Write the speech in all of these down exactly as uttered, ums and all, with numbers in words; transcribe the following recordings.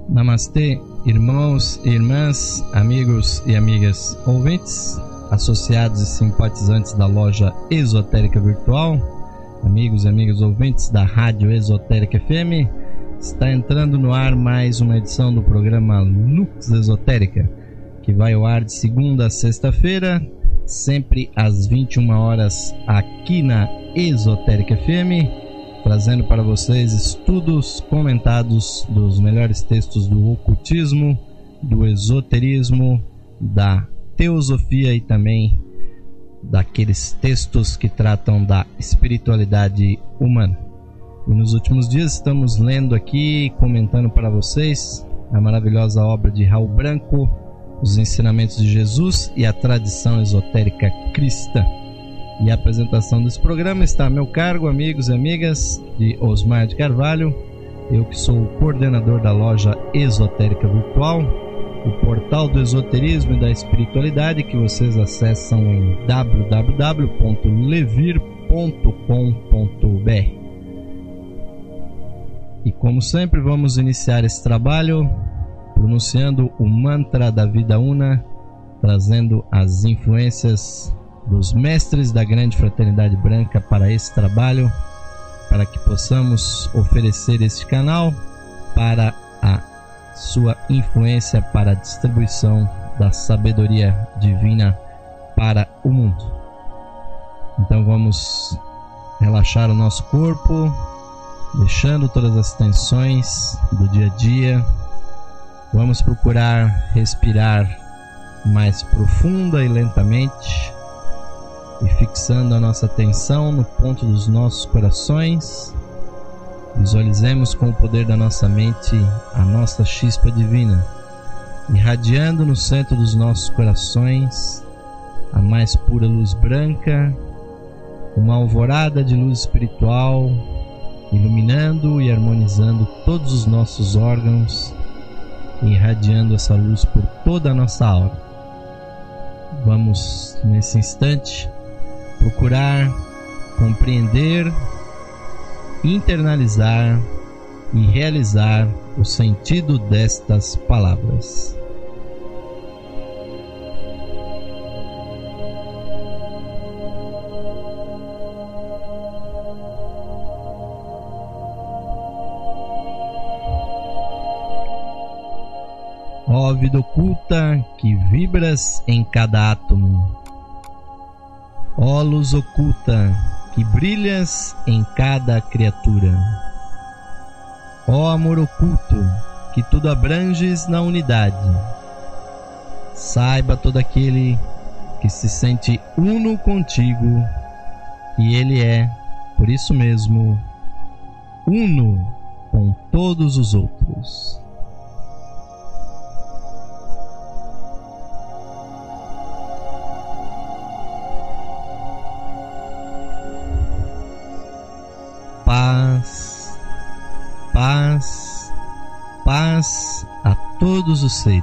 Namastê, irmãos e irmãs, amigos e amigas ouvintes, associados e simpatizantes da loja Esotérica Virtual, amigos e amigas ouvintes da Rádio Esotérica F M. Está entrando no ar mais uma edição do programa Lux Esotérica, que vai ao ar de segunda a sexta-feira, sempre às vinte e uma horas aqui na Esotérica F M, trazendo para vocês estudos comentados dos melhores textos do ocultismo, do esoterismo, da teosofia e também daqueles textos que tratam da espiritualidade humana. E nos últimos dias estamos lendo aqui, comentando para vocês a maravilhosa obra de Raul Branco, Os Ensinamentos de Jesus e a Tradição Esotérica Cristã. E a apresentação desse programa está a meu cargo, amigos e amigas, de Osmar de Carvalho, eu que sou o coordenador da loja Esotérica Virtual, o portal do esoterismo e da espiritualidade que vocês acessam em w w w ponto levir ponto com ponto b r. E como sempre vamos iniciar esse trabalho pronunciando o mantra da vida una, trazendo as influências dos mestres da grande fraternidade branca para esse trabalho, para que possamos oferecer este canal para a sua influência para a distribuição da sabedoria divina para o mundo. Então vamos relaxar o nosso corpo, deixando todas as tensões do dia a dia. Vamos procurar respirar mais profunda e lentamente, e fixando a nossa atenção no ponto dos nossos corações, visualizemos com o poder da nossa mente a nossa chispa divina, irradiando no centro dos nossos corações a mais pura luz branca, uma alvorada de luz espiritual, iluminando e harmonizando todos os nossos órgãos, e irradiando essa luz por toda a nossa aura. Vamos, nesse instante, procurar compreender, internalizar e realizar o sentido destas palavras. Ó vida oculta que vibras em cada átomo, ó luz oculta que brilhas em cada criatura, ó amor oculto que tudo abranges na unidade, saiba todo aquele que se sente uno contigo, e ele é, por isso mesmo, uno com todos os outros. Paz, paz, paz a todos os seres.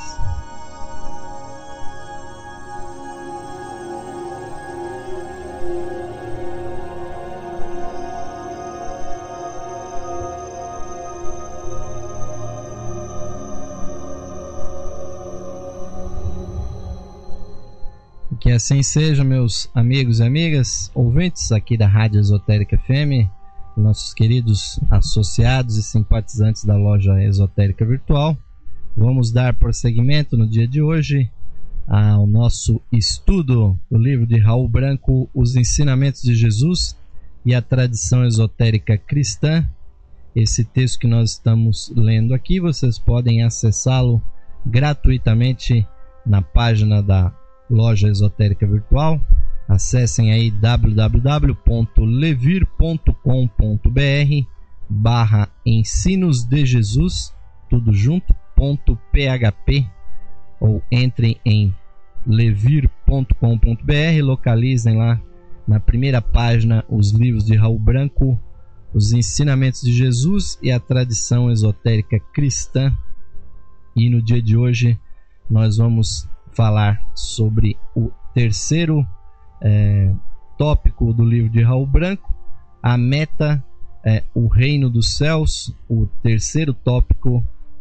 Que assim seja, meus amigos e amigas, ouvintes aqui da Rádio Esotérica F M, nossos queridos associados e simpatizantes da loja Esotérica Virtual. Vamos dar prosseguimento no dia de hoje ao nosso estudo do livro de Raul Branco, Os Ensinamentos de Jesus e a Tradição Esotérica Cristã. Esse texto que nós estamos lendo aqui, vocês podem acessá-lo gratuitamente na página da loja Esotérica Virtual. Acessem aí w w w ponto levir ponto com ponto b r barra ensinos de Jesus, tudo junto, ponto php, ou entrem em levir ponto com ponto b r, localizem lá na primeira página os livros de Raul Branco, Os Ensinamentos de Jesus e a Tradição Esotérica Cristã. E no dia de hoje nós vamos falar sobre o terceiro É, tópico do livro de Raul Branco, a meta é o reino dos céus, o terceiro tópico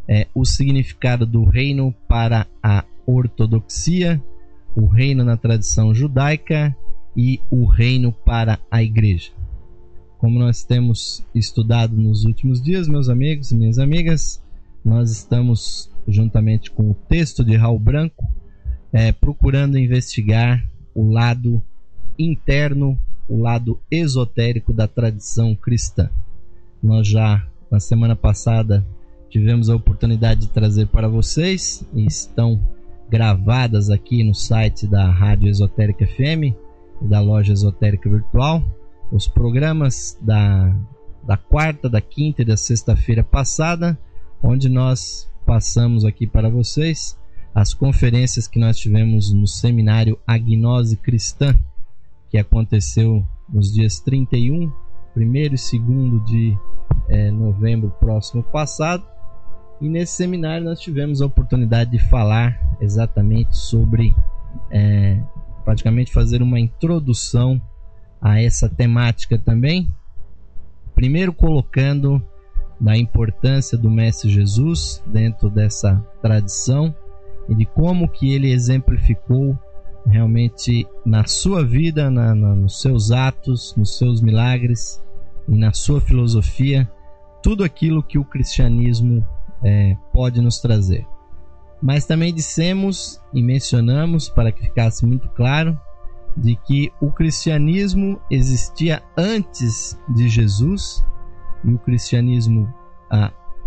é, o significado do reino para a ortodoxia, o reino na tradição judaica e o reino para a igreja. Como nós temos estudado nos últimos dias, meus amigos e minhas amigas, nós estamos, juntamente com o texto de Raul Branco, é, procurando investigar o lado interno, o lado esotérico da tradição cristã. Nós já, na semana passada, tivemos a oportunidade de trazer para vocês, e estão gravadas aqui no site da Rádio Esotérica F M e da Loja Esotérica Virtual, os programas da, da quarta, da quinta e da sexta-feira passada, onde nós passamos aqui para vocês as conferências que nós tivemos no seminário Agnose Cristã, que aconteceu nos dias trinta e um, primeiro e segundo de é, novembro próximo passado. E nesse seminário nós tivemos a oportunidade de falar exatamente sobre, é, praticamente fazer uma introdução a essa temática também, primeiro colocando da importância do Mestre Jesus dentro dessa tradição e de como que ele exemplificou realmente na sua vida, na, na, nos seus atos, nos seus milagres e na sua filosofia, tudo aquilo que o cristianismo é, pode nos trazer. Mas também dissemos e mencionamos, para que ficasse muito claro, de que o cristianismo existia antes de Jesus e o cristianismo ah,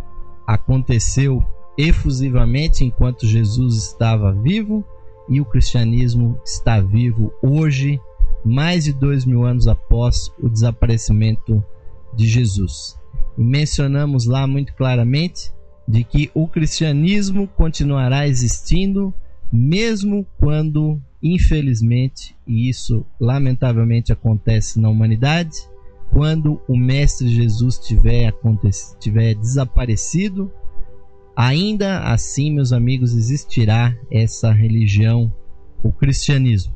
aconteceu efusivamente enquanto Jesus estava vivo, e o cristianismo está vivo hoje, mais de dois mil anos após o desaparecimento de Jesus. E mencionamos lá muito claramente de que o cristianismo continuará existindo mesmo quando, infelizmente, e isso lamentavelmente acontece na humanidade, quando o Mestre Jesus tiver, tiver desaparecido, ainda assim, meus amigos, existirá essa religião, o cristianismo.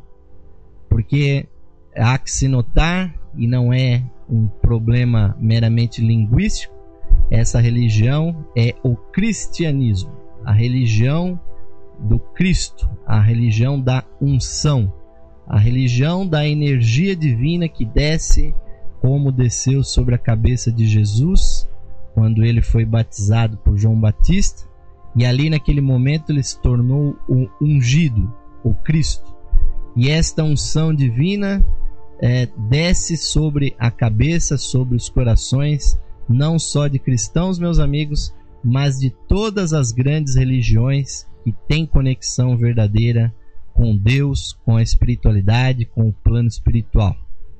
Porque há que se notar, e não é um problema meramente linguístico, essa religião é o cristianismo, a religião do Cristo, a religião da unção, a religião da energia divina que desce como desceu sobre a cabeça de Jesus quando ele foi batizado por João Batista, e ali naquele momento ele se tornou o ungido, o Cristo. E esta unção divina é, desce sobre a cabeça, sobre os corações, não só de cristãos, meus amigos, mas de todas as grandes religiões que têm conexão verdadeira com Deus, com a espiritualidade, com o plano espiritual.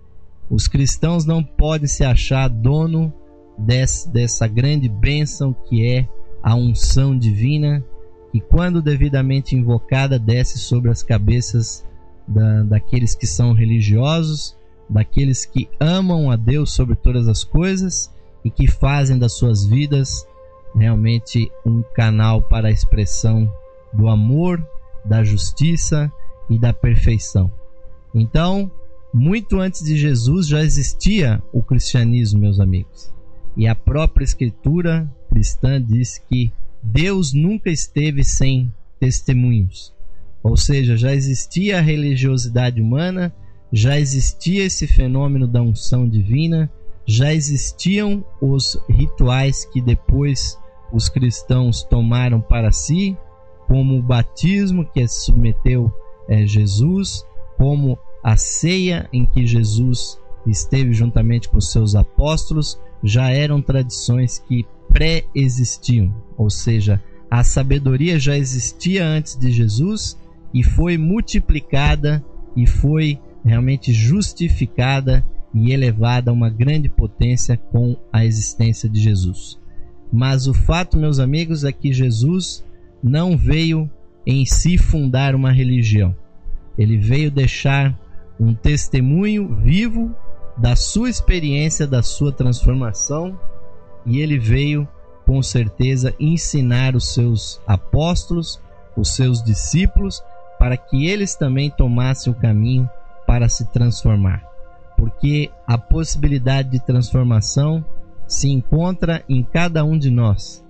Os cristãos não podem se achar dono desse, dessa grande bênção que é a unção divina, que quando devidamente invocada desce sobre as cabeças da, daqueles que são religiosos, daqueles que amam a Deus sobre todas as coisas e que fazem das suas vidas realmente um canal para a expressão do amor, da justiça e da perfeição. Então, muito antes de Jesus já existia o cristianismo, meus amigos. E a própria escritura cristã diz que Deus nunca esteve sem testemunhos. Ou seja, já existia a religiosidade humana, já existia esse fenômeno da unção divina, já existiam os rituais que depois os cristãos tomaram para si, como o batismo que se submeteu a Jesus, como a ceia em que Jesus esteve juntamente com seus apóstolos, já eram tradições que pré-existiam, ou seja, a sabedoria já existia antes de Jesus e foi multiplicada e foi realmente justificada e elevada a uma grande potência com a existência de Jesus. Mas o fato, meus amigos, é que Jesus não veio em si fundar uma religião. Ele veio deixar um testemunho vivo da sua experiência, da sua transformação, e ele veio, com certeza, ensinar os seus apóstolos, os seus discípulos, para que eles também tomassem o caminho para se transformar. Porque a possibilidade de transformação se encontra em cada um de nós.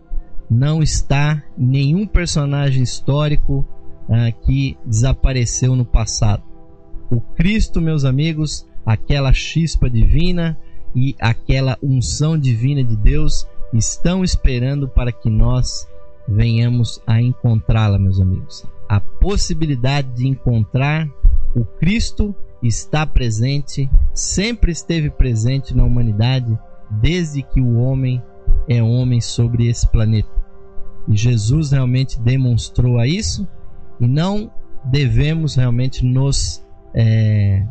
não está nenhum personagem histórico ah, que desapareceu no passado. O Cristo, meus amigos, aquela chispa divina e aquela unção divina de Deus estão esperando para que nós venhamos a encontrá-la, meus amigos. A possibilidade de encontrar o Cristo está presente, sempre esteve presente na humanidade, desde que o homem é homem sobre esse planeta. E Jesus realmente demonstrou a isso, e não devemos realmente nos é,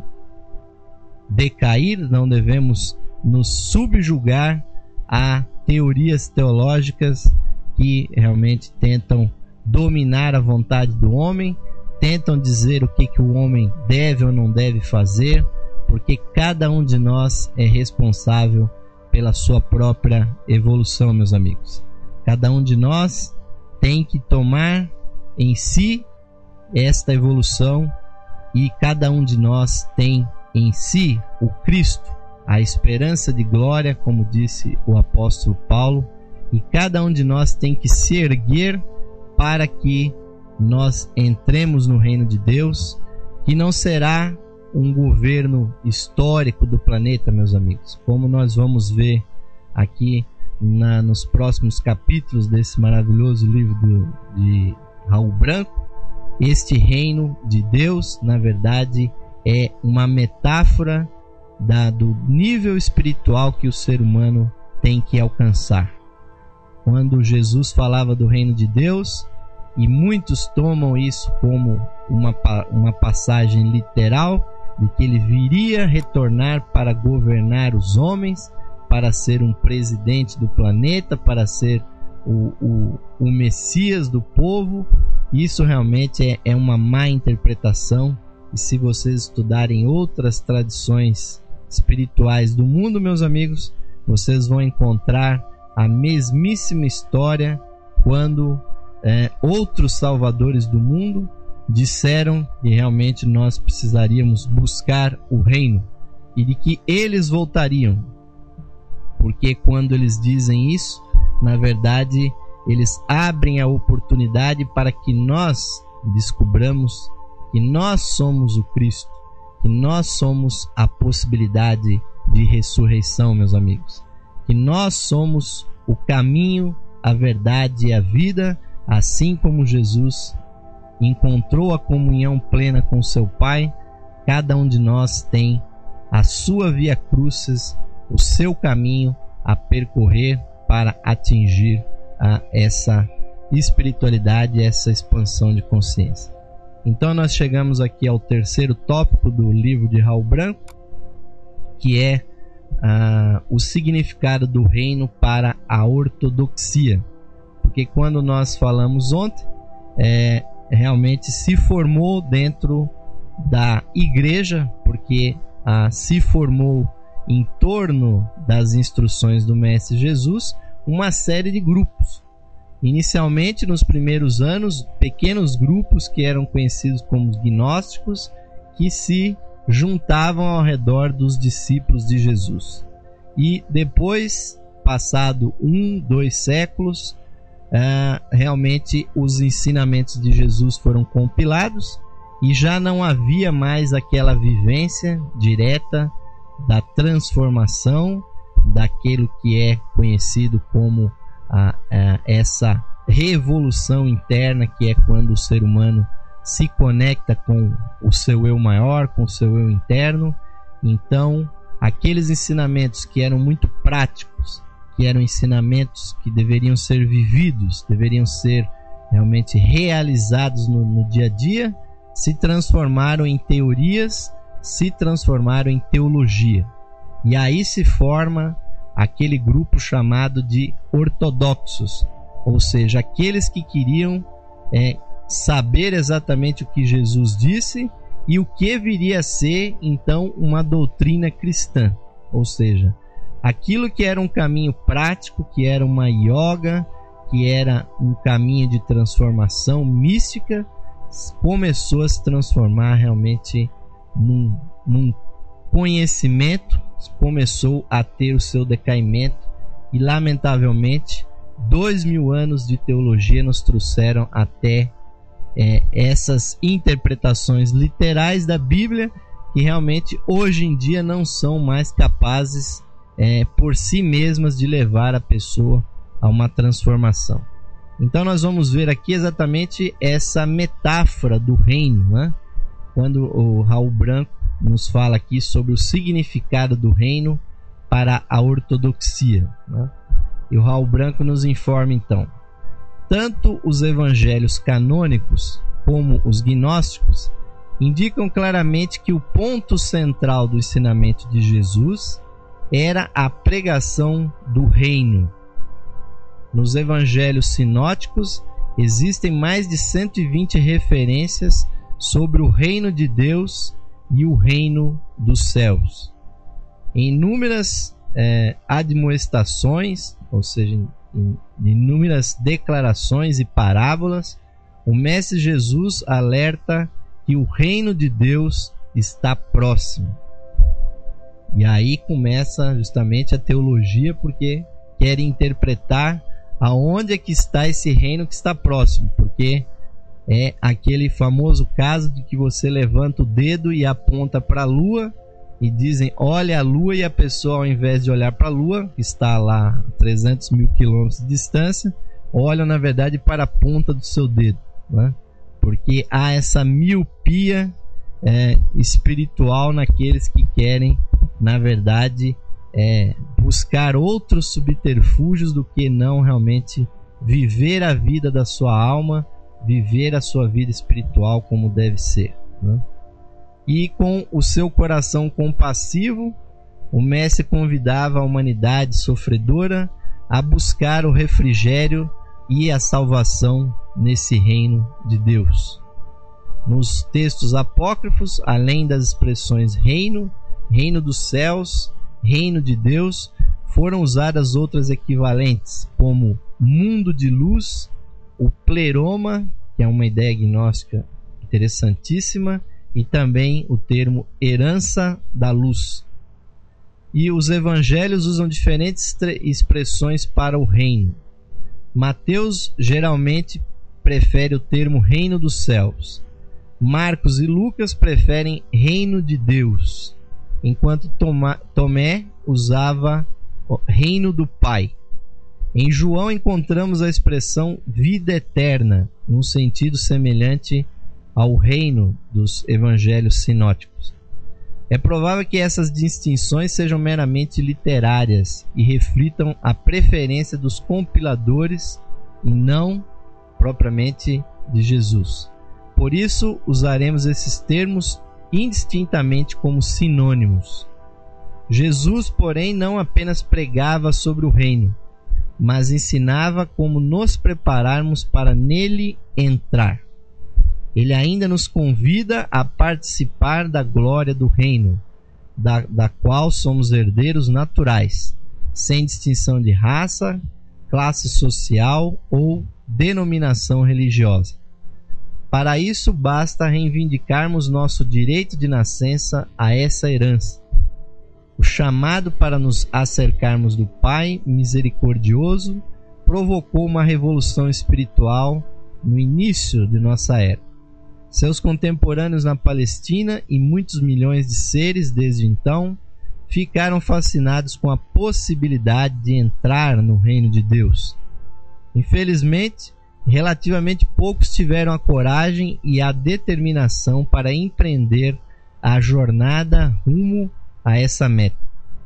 decair, não devemos nos subjugar a teorias teológicas que realmente tentam dominar a vontade do homem, tentam dizer o que, que o homem deve ou não deve fazer, porque cada um de nós é responsável pela sua própria evolução, meus amigos. Cada um de nós tem que tomar em si esta evolução, e cada um de nós tem em si o Cristo, a esperança de glória, como disse o apóstolo Paulo, e cada um de nós tem que se erguer para que nós entremos no reino de Deus, que não será um governo histórico do planeta, meus amigos, como nós vamos ver aqui na, nos próximos capítulos desse maravilhoso livro do, de Raul Branco. Este reino de Deus, na verdade, é uma metáfora da, do nível espiritual que o ser humano tem que alcançar. Quando Jesus falava do reino de Deus, e muitos tomam isso como uma, uma passagem literal, de que ele viria retornar para governar os homens, para ser um presidente do planeta, para ser o, o, o Messias do povo. Isso realmente é, é uma má interpretação, e se vocês estudarem outras tradições espirituais do mundo, meus amigos, vocês vão encontrar a mesmíssima história quando é, outros salvadores do mundo disseram que realmente nós precisaríamos buscar o reino e de que eles voltariam, porque quando eles dizem isso, na verdade eles abrem a oportunidade para que nós descubramos que nós somos o Cristo, que nós somos a possibilidade de ressurreição, meus amigos, que nós somos o caminho, a verdade e a vida, assim como Jesus encontrou a comunhão plena com seu Pai. Cada um de nós tem a sua via crucis, o seu caminho a percorrer para atingir a essa espiritualidade, essa expansão de consciência. Então nós chegamos aqui ao terceiro tópico do livro de Raul Branco, que é ah, o significado do reino para a ortodoxia. Porque quando nós falamos ontem, é, realmente se formou dentro da igreja, porque ah, se formou em torno das instruções do Mestre Jesus uma série de grupos. Inicialmente, nos primeiros anos, pequenos grupos que eram conhecidos como gnósticos, que se juntavam ao redor dos discípulos de Jesus. E depois, passado um, dois séculos, uh, realmente os ensinamentos de Jesus foram compilados e já não havia mais aquela vivência direta da transformação, daquilo que é conhecido como a, a, essa revolução interna, que é quando o ser humano se conecta com o seu eu maior, com o seu eu interno. Então, aqueles ensinamentos que eram muito práticos, que eram ensinamentos que deveriam ser vividos, deveriam ser realmente realizados no, no dia a dia, se transformaram em teorias, se transformaram em teologia. E aí se forma aquele grupo chamado de ortodoxos, ou seja, aqueles que queriam é, saber exatamente o que Jesus disse e o que viria a ser então uma doutrina cristã, ou seja, aquilo que era um caminho prático, que era uma yoga, que era um caminho de transformação mística, começou a se transformar realmente num, num conhecimento, começou a ter o seu decaimento e, lamentavelmente, dois mil anos de teologia nos trouxeram até é, essas interpretações literais da Bíblia, que realmente hoje em dia não são mais capazes é, por si mesmas de levar a pessoa a uma transformação. Então nós vamos ver aqui exatamente essa metáfora do reino, né? Quando o Raul Branco nos fala aqui sobre o significado do reino para a ortodoxia, né? E o Raul Branco nos informa então: tanto os evangelhos canônicos como os gnósticos indicam claramente que o ponto central do ensinamento de Jesus era a pregação do reino. Nos evangelhos sinóticos existem mais de cento e vinte referências sobre o reino de Deus e o reino dos céus. Em inúmeras é, admoestações, ou seja, em, em inúmeras declarações e parábolas, o Mestre Jesus alerta que o reino de Deus está próximo. E aí começa justamente a teologia, porque quer interpretar aonde é que está esse reino que está próximo, porque é aquele famoso caso de que você levanta o dedo e aponta para a lua e dizem, olha a lua, e a pessoa, ao invés de olhar para a lua, que está lá a trezentos mil quilômetros de distância, olha na verdade para a ponta do seu dedo, né? Porque há essa miopia é, espiritual naqueles que querem, na verdade, é, buscar outros subterfúgios do que não realmente viver a vida da sua alma, viver a sua vida espiritual como deve ser, né? E com o seu coração compassivo, o Mestre convidava a humanidade sofredora a buscar o refrigério e a salvação nesse reino de Deus. Nos textos apócrifos, além das expressões reino, reino dos céus, reino de Deus, foram usadas outras equivalentes, como mundo de luz, o pleroma, que é uma ideia gnóstica interessantíssima, e também o termo herança da luz. E os evangelhos usam diferentes expressões para o reino. Mateus geralmente prefere o termo reino dos céus. Marcos e Lucas preferem reino de Deus, enquanto Tomé usava reino do Pai. Em João encontramos a expressão vida eterna, num sentido semelhante ao reino dos evangelhos sinóticos. É provável que essas distinções sejam meramente literárias e reflitam a preferência dos compiladores e não propriamente de Jesus. Por isso, usaremos esses termos indistintamente como sinônimos. Jesus, porém, não apenas pregava sobre o reino, mas ensinava como nos prepararmos para nele entrar. Ele ainda nos convida a participar da glória do reino, da, da qual somos herdeiros naturais, sem distinção de raça, classe social ou denominação religiosa. Para isso, basta reivindicarmos nosso direito de nascença a essa herança. O chamado para nos acercarmos do Pai misericordioso provocou uma revolução espiritual no início de nossa era. Seus contemporâneos na Palestina e muitos milhões de seres desde então ficaram fascinados com a possibilidade de entrar no reino de Deus. Infelizmente, relativamente poucos tiveram a coragem e a determinação para empreender a jornada rumo a essa meta.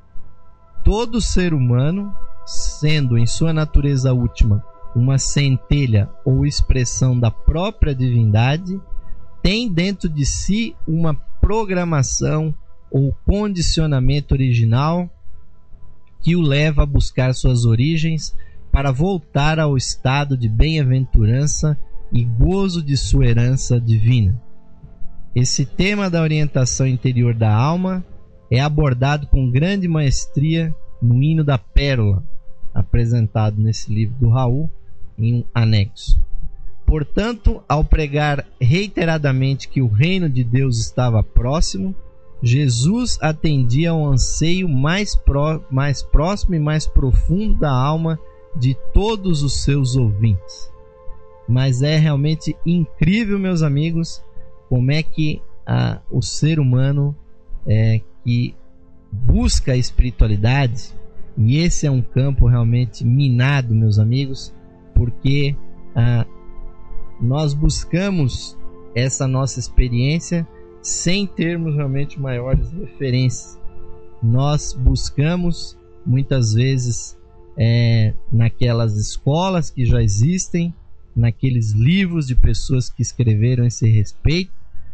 Todo ser humano, sendo em sua natureza última uma centelha ou expressão da própria divindade, tem dentro de si uma programação ou condicionamento original que o leva a buscar suas origens para voltar ao estado de bem-aventurança e gozo de sua herança divina. Esse tema da orientação interior da alma é abordado com grande maestria no hino da Pérola, apresentado nesse livro do Raul, em um anexo. Portanto, ao pregar reiteradamente que o reino de Deus estava próximo, Jesus atendia ao anseio mais, pró- mais próximo e mais profundo da alma de todos os seus ouvintes. Mas é realmente incrível, meus amigos, como é que a, o ser humano é, que busca a espiritualidade, e esse é um campo realmente minado, meus amigos, porque ah, nós buscamos essa nossa experiência sem termos realmente maiores referências. Nós buscamos muitas vezes é, naquelas escolas que já existem, naqueles livros de pessoas que escreveram esse respeito.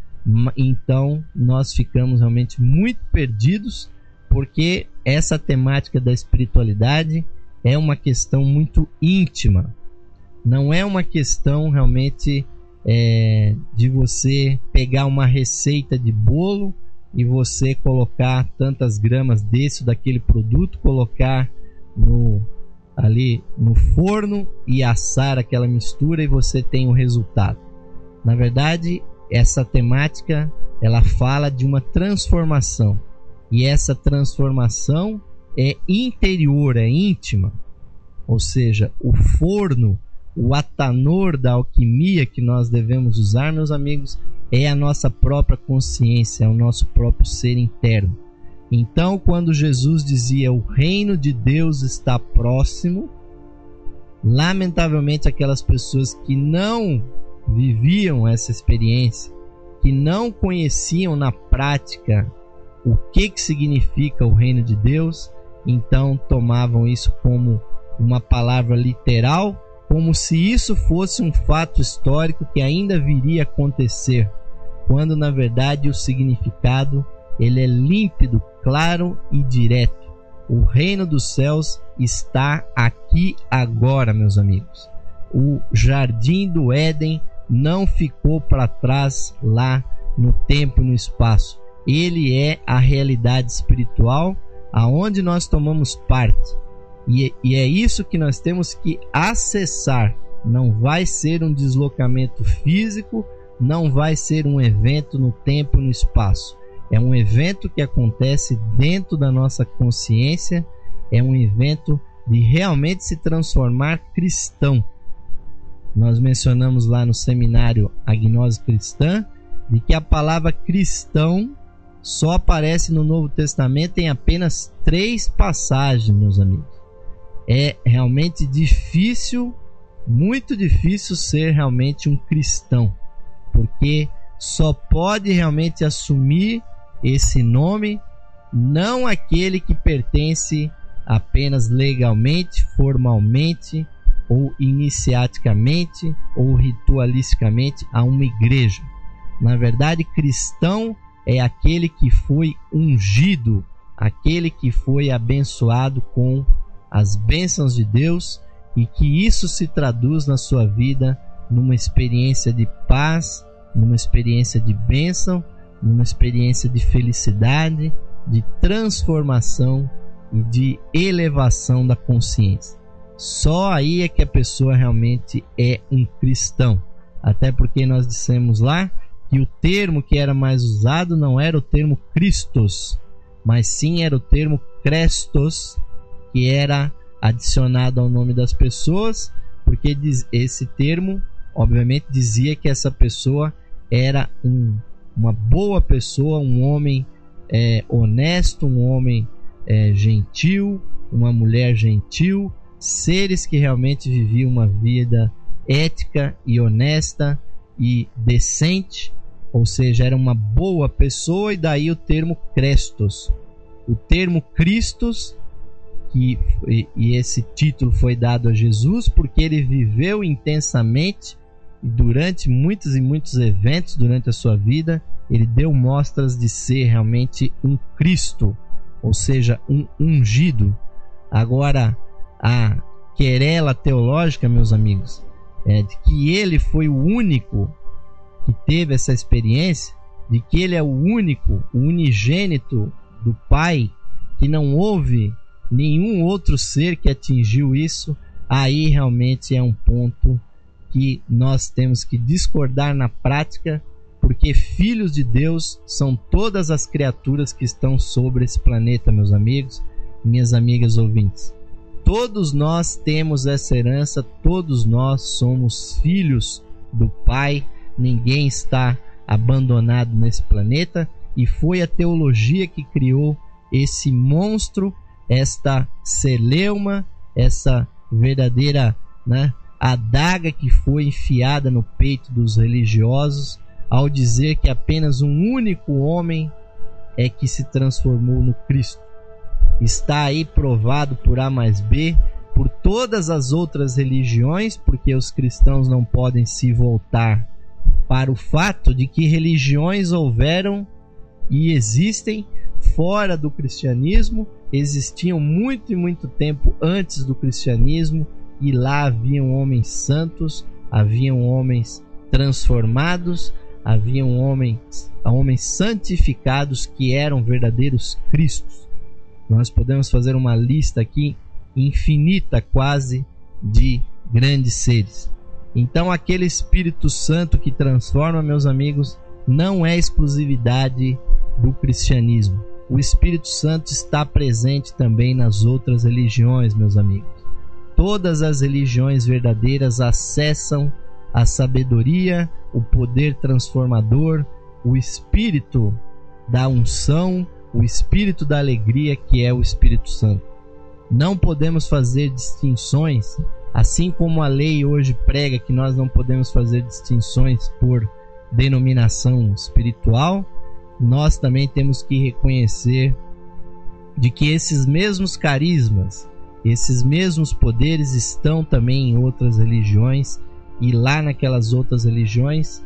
Então nós ficamos realmente muito perdidos, porque essa temática da espiritualidade é uma questão muito íntima. Não é uma questão realmente é, de você pegar uma receita de bolo e você colocar tantas gramas desse ou daquele produto, colocar no, ali no forno e assar aquela mistura e você tem o resultado. Na verdade, essa temática ela fala de uma transformação, e essa transformação é interior, é íntima. Ou seja, o forno, o atanor da alquimia que nós devemos usar, meus amigos, é a nossa própria consciência, é o nosso próprio ser interno. Então, quando Jesus dizia o reino de Deus está próximo, lamentavelmente aquelas pessoas que não viviam essa experiência, que não conheciam na prática o que, que significa o reino de Deus, então tomavam isso como uma palavra literal, como se isso fosse um fato histórico que ainda viria a acontecer, quando na verdade o significado ele é límpido, claro e direto. O reino dos céus está aqui agora, meus amigos. O jardim do Éden não ficou para trás lá no tempo e no espaço. Ele é a realidade espiritual aonde nós tomamos parte. E, e é isso que nós temos que acessar. Não vai ser um deslocamento físico, não vai ser um evento no tempo e no espaço. É um evento que acontece dentro da nossa consciência, é um evento de realmente se transformar cristão. Nós mencionamos lá no seminário A Gnose Cristã de que a palavra cristão só aparece no Novo Testamento em apenas três passagens, meus amigos. É realmente difícil, muito difícil ser realmente um cristão, porque só pode realmente assumir esse nome não aquele que pertence apenas legalmente, formalmente ou iniciaticamente ou ritualisticamente a uma igreja. Na verdade, cristão é aquele que foi ungido, aquele que foi abençoado com as bênçãos de Deus, e que isso se traduz na sua vida numa experiência de paz, numa experiência de bênção, numa experiência de felicidade, de transformação e de elevação da consciência. Só aí é que a pessoa realmente é um cristão. Até porque nós dissemos lá que o termo que era mais usado não era o termo Christos, mas sim era o termo Crestos, que era adicionado ao nome das pessoas, porque esse termo obviamente dizia que essa pessoa era um, uma boa pessoa, um homem é, honesto, um homem é, gentil, uma mulher gentil, seres que realmente viviam uma vida ética e honesta e decente, ou seja, era uma boa pessoa, e daí o termo Crestos. O termo Christos, que, e, e esse título foi dado a Jesus porque ele viveu intensamente durante muitos e muitos eventos durante a sua vida. Ele deu mostras de ser realmente um Cristo, ou seja, um ungido. Agora, a querela teológica, meus amigos, é de que ele foi o único que teve essa experiência, de que ele é o único, o unigênito do Pai, que não houve nenhum outro ser que atingiu isso. Aí realmente é um ponto que nós temos que discordar na prática, porque filhos de Deus são todas as criaturas que estão sobre esse planeta, meus amigos, minhas amigas ouvintes. todos nós temos essa herança, todos nós somos filhos do Pai, ninguém está abandonado nesse planeta, e foi a teologia que criou esse monstro, esta celeuma, essa verdadeira, né, adaga que foi enfiada no peito dos religiosos ao dizer que apenas um único homem é que se transformou no Cristo. Está aí provado por A mais B, por todas as outras religiões, porque os cristãos não podem se voltar para o fato de que religiões houveram e existem fora do cristianismo, existiam muito e muito tempo antes do cristianismo, e lá haviam homens santos, haviam homens transformados, haviam homens, homens santificados que eram verdadeiros Cristos. Nós podemos fazer uma lista aqui infinita quase de grandes seres. Então aquele Espírito Santo que transforma, meus amigos, não é exclusividade do cristianismo. O Espírito Santo está presente também nas outras religiões, meus amigos. Todas as religiões verdadeiras acessam a sabedoria, o poder transformador, o Espírito da unção, o Espírito da alegria, que é o Espírito Santo. Não podemos fazer distinções, assim como a lei hoje prega que nós não podemos fazer distinções por denominação espiritual. Nós também temos que reconhecer de que esses mesmos carismas, esses mesmos poderes estão também em outras religiões, e lá naquelas outras religiões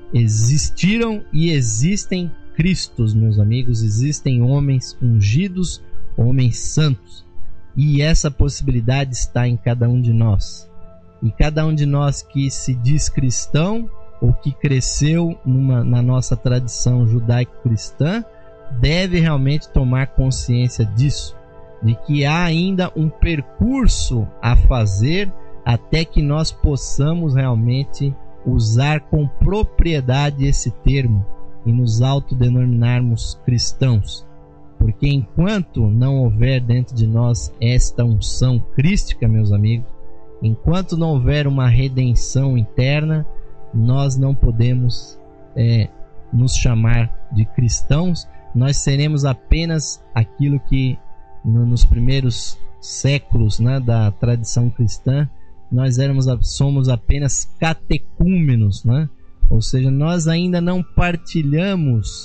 existiram e existem Cristos, meus amigos, existem homens ungidos, homens santos, e essa possibilidade está em cada um de nós. E cada um de nós que se diz cristão ou que cresceu numa, na nossa tradição judaico-cristã deve realmente tomar consciência disso, de que há ainda um percurso a fazer até que nós possamos realmente usar com propriedade esse termo e nos autodenominarmos cristãos. Porque enquanto não houver dentro de nós esta unção crística, meus amigos, enquanto não houver uma redenção interna, nós não podemos é, nos chamar de cristãos. Nós seremos apenas aquilo que no, nos primeiros séculos, né, da tradição cristã, nós éramos, somos apenas catecúmenos, né? Ou seja, nós ainda não partilhamos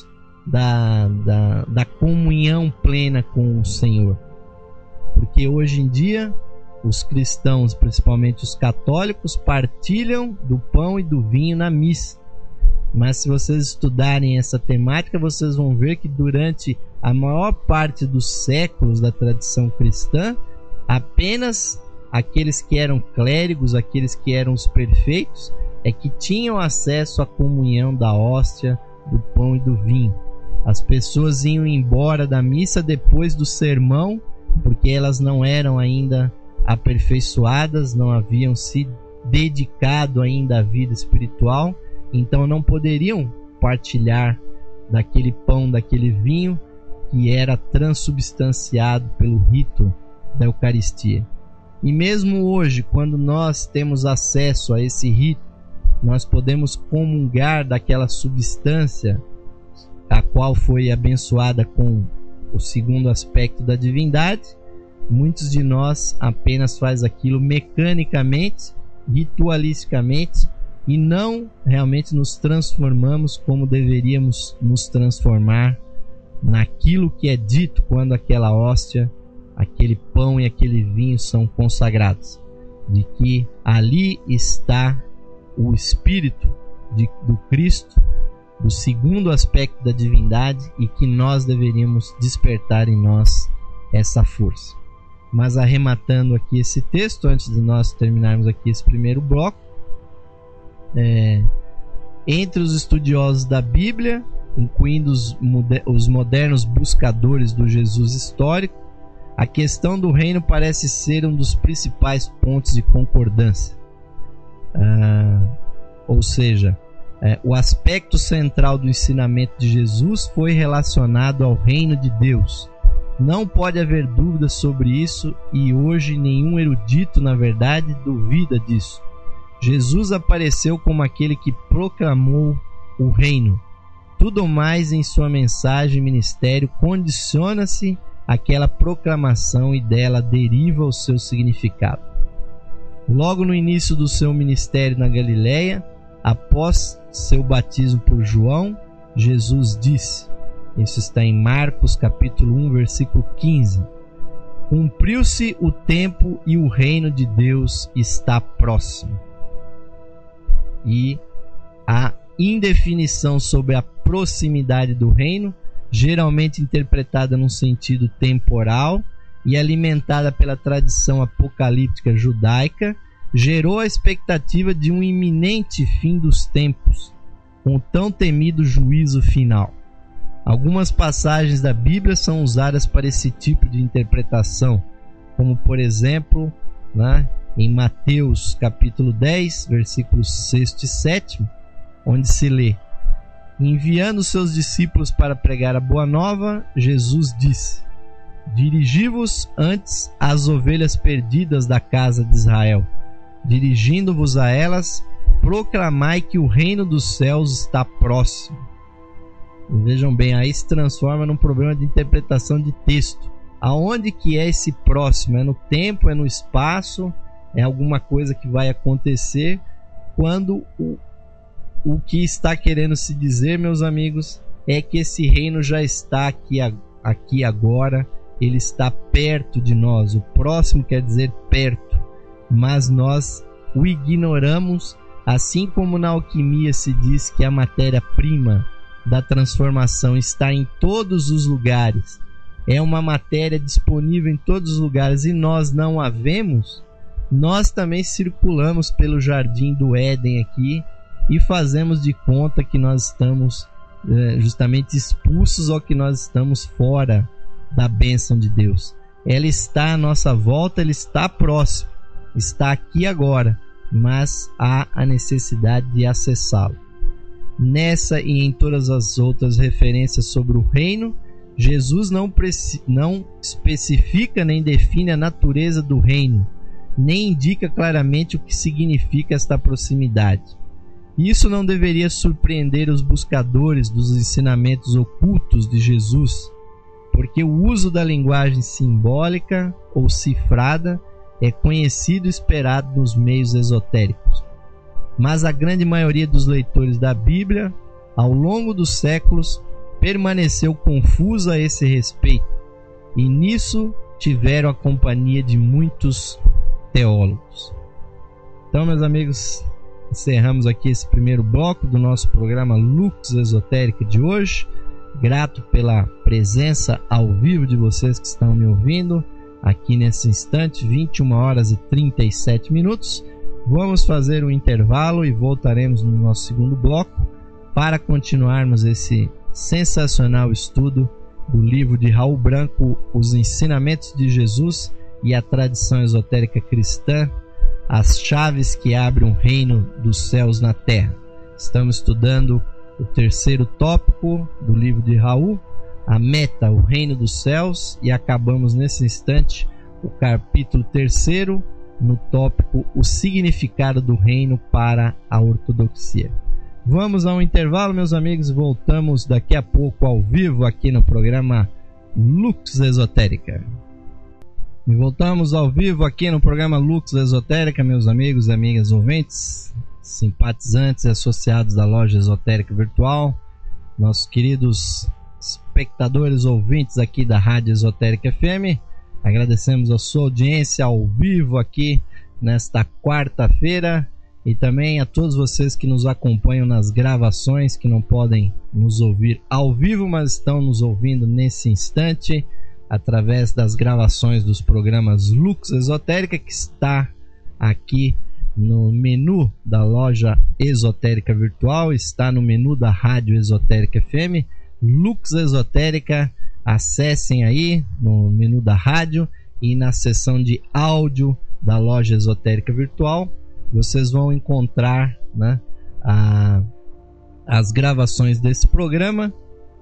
da, da, da comunhão plena com o Senhor. Porque hoje em dia, os cristãos, principalmente os católicos, partilham do pão e do vinho na missa. Mas se vocês estudarem essa temática, vocês vão ver que durante a maior parte dos séculos da tradição cristã, apenas aqueles que eram clérigos, aqueles que eram os perfeitos, é que tinham acesso à comunhão da hóstia, do pão e do vinho. As pessoas iam embora da missa depois do sermão, porque elas não eram ainda aperfeiçoadas, não haviam se dedicado ainda à vida espiritual, então não poderiam partilhar daquele pão, daquele vinho que era transubstanciado pelo rito da Eucaristia. E mesmo hoje, quando nós temos acesso a esse rito, nós podemos comungar daquela substância a qual foi abençoada com o segundo aspecto da divindade. Muitos de nós apenas faz aquilo mecanicamente, ritualisticamente, e não realmente nos transformamos como deveríamos nos transformar naquilo que é dito quando aquela hóstia, aquele pão e aquele vinho são consagrados, de que ali está o Espírito de, do Cristo, do segundo aspecto da divindade, e que nós deveríamos despertar em nós essa força. Mas arrematando aqui esse texto, antes de nós terminarmos aqui esse primeiro bloco, é, entre os estudiosos da Bíblia, incluindo os, os modernos buscadores do Jesus histórico, a questão do reino parece ser um dos principais pontos de concordância. Ah, ou seja, é, o aspecto central do ensinamento de Jesus foi relacionado ao reino de Deus, Não pode haver dúvida sobre isso, e hoje nenhum erudito, na verdade, duvida disso. Jesus apareceu como aquele que proclamou o reino. Tudo mais em sua mensagem e ministério condiciona-se àquela proclamação e dela deriva o seu significado. Logo no início do seu ministério na Galileia, após seu batismo por João, Jesus disse, isso está em Marcos capítulo um, versículo quinze, cumpriu-se o tempo e o reino de Deus está próximo. E a indefinição sobre a proximidade do reino, geralmente interpretada num sentido temporal e alimentada pela tradição apocalíptica judaica, gerou a expectativa de um iminente fim dos tempos, com o tão temido juízo final. Algumas passagens da Bíblia são usadas para esse tipo de interpretação, como por exemplo, né, em Mateus capítulo dez, versículos seis e sete, onde se lê: enviando seus discípulos para pregar a boa nova, Jesus disse: dirigi-vos antes às ovelhas perdidas da casa de Israel. Dirigindo-vos a elas, proclamai que o reino dos céus está próximo. E vejam bem, aí se transforma num problema de interpretação de texto. Aonde que é esse próximo? É no tempo? É no espaço? É alguma coisa que vai acontecer? Quando o, o que está querendo se dizer, meus amigos, é que esse reino já está aqui, aqui agora. Ele está perto de nós. O próximo quer dizer perto, mas nós o ignoramos, assim como na alquimia se diz que a matéria-prima da transformação está em todos os lugares. É uma matéria disponível em todos os lugares e nós não a vemos. Nós também circulamos pelo jardim do Éden aqui e fazemos de conta que nós estamos é, justamente expulsos ou que nós estamos fora da bênção de Deus. Ela está à nossa volta, ela está próxima, está aqui agora, mas há a necessidade de acessá-lo. Nessa e em todas as outras referências sobre o reino, Jesus não, não especifica nem define a natureza do reino, nem indica claramente o que significa esta proximidade. Isso não deveria surpreender os buscadores dos ensinamentos ocultos de Jesus, porque o uso da linguagem simbólica ou cifrada é conhecido e esperado nos meios esotéricos. Mas a grande maioria dos leitores da Bíblia, ao longo dos séculos, permaneceu confusa a esse respeito, e nisso tiveram a companhia de muitos teólogos. Então, meus amigos, encerramos aqui esse primeiro bloco do nosso programa Lux Esotérica de hoje. Grato pela presença ao vivo de vocês que estão me ouvindo aqui nesse instante, vinte e uma horas e trinta e sete minutos. Vamos fazer um intervalo e voltaremos no nosso segundo bloco para continuarmos esse sensacional estudo do livro de Raul Branco, Os Ensinamentos de Jesus e a Tradição Esotérica Cristã, as chaves que abrem o reino dos céus na terra. Estamos estudando o terceiro tópico do livro de Raul, a meta, o reino dos céus, e acabamos nesse instante o capítulo terceiro, no tópico o significado do reino para a ortodoxia. Vamos a um intervalo, meus amigos, voltamos daqui a pouco ao vivo aqui no programa Lux Esotérica. E voltamos ao vivo aqui no programa Lux Esotérica, meus amigos e amigas ouvintes, simpatizantes e associados da loja esotérica virtual, nossos queridos espectadores ouvintes aqui da Rádio Esotérica F M. Agradecemos a sua audiência ao vivo aqui nesta quarta-feira e também a todos vocês que nos acompanham nas gravações, que não podem nos ouvir ao vivo, mas estão nos ouvindo nesse instante através das gravações dos programas Lux Esotérica, que está aqui no menu da loja Esotérica Virtual, está no menu da Rádio Esotérica F M, Lux Esotérica. Acessem aí no menu da rádio e na seção de áudio da loja Esotérica Virtual, vocês vão encontrar, né, a, as gravações desse programa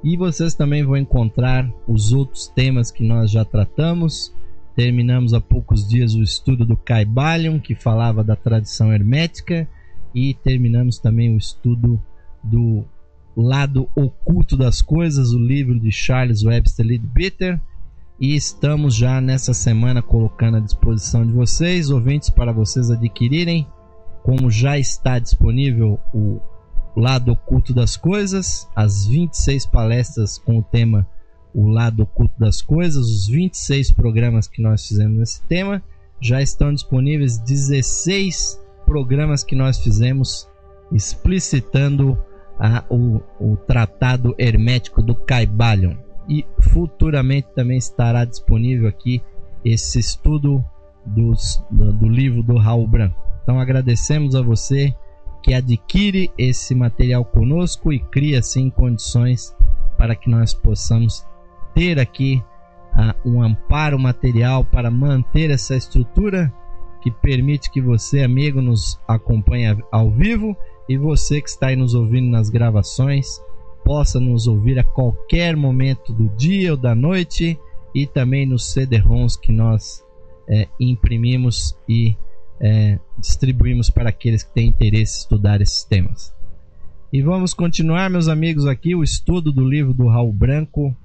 E vocês também vão encontrar os outros temas que nós já tratamos. Terminamos há poucos dias o estudo do Kybalion, que falava da tradição hermética, e terminamos também o estudo do Lado Oculto das Coisas, o livro de Charles Webster Leadbeater. E estamos já nessa semana colocando à disposição de vocês, ouvintes, para vocês adquirirem, como já está disponível o Lado Oculto das Coisas, as vinte e seis palestras com o tema O Lado Oculto das Coisas, os vinte e seis programas que nós fizemos nesse tema, já estão disponíveis dezesseis programas que nós fizemos explicitando a, o, o tratado hermético do Kybalion. E futuramente também estará disponível aqui esse estudo dos, do, do livro do Raul Branco. Então agradecemos a você que adquire esse material conosco e cria assim condições para que nós possamos ter aqui uh, um amparo material para manter essa estrutura que permite que você, amigo, nos acompanhe ao vivo, e você que está aí nos ouvindo nas gravações possa nos ouvir a qualquer momento do dia ou da noite, e também nos C D-ROMs que nós é, imprimimos e é, distribuímos para aqueles que têm interesse em estudar esses temas. E vamos continuar, meus amigos, aqui o estudo do livro do Raul Branco,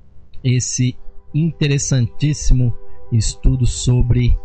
esse interessantíssimo estudo sobre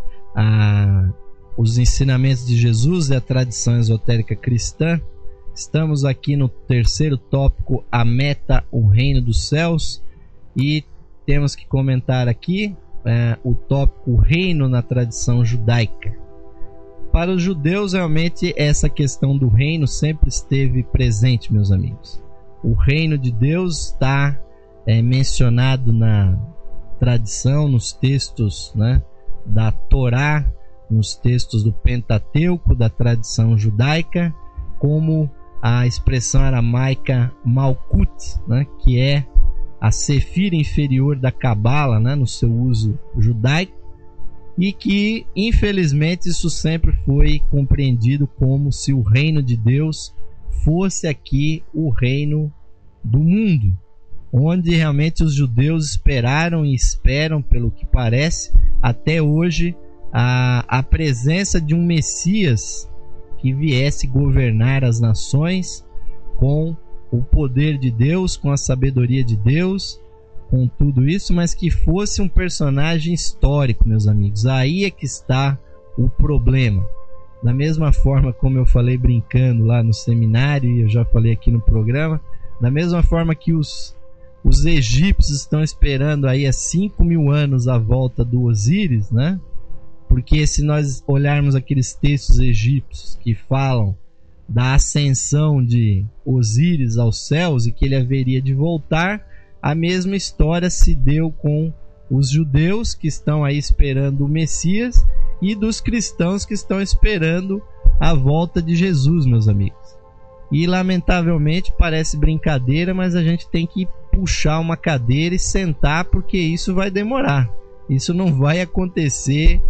a, os ensinamentos de Jesus e a tradição esotérica cristã. Estamos aqui no terceiro tópico, a meta, o reino dos céus, e temos que comentar aqui é, o tópico reino na tradição judaica. Para os judeus, realmente, essa questão do reino sempre esteve presente, meus amigos. O reino de Deus está é, mencionado na tradição, nos textos, né, da Torá, nos textos do Pentateuco, da tradição judaica, como a expressão aramaica Malkut, né, que é a sefira inferior da Cabala, né, no seu uso judaico, e que infelizmente isso sempre foi compreendido como se o reino de Deus fosse aqui o reino do mundo, onde realmente os judeus esperaram e esperam, pelo que parece, até hoje, a, a presença de um Messias que viesse governar as nações com o poder de Deus, com a sabedoria de Deus, com tudo isso, mas que fosse um personagem histórico, meus amigos. Aí é que está o problema. Da mesma forma como eu falei brincando lá no seminário, e eu já falei aqui no programa, da mesma forma que os, os egípcios estão esperando aí há cinco mil anos a volta do Osíris, né? Porque se nós olharmos aqueles textos egípcios que falam da ascensão de Osíris aos céus e que ele haveria de voltar, a mesma história se deu com os judeus que estão aí esperando o Messias e dos cristãos que estão esperando a volta de Jesus, meus amigos. E lamentavelmente parece brincadeira, mas a gente tem que puxar uma cadeira e sentar, porque isso vai demorar. Isso não vai acontecer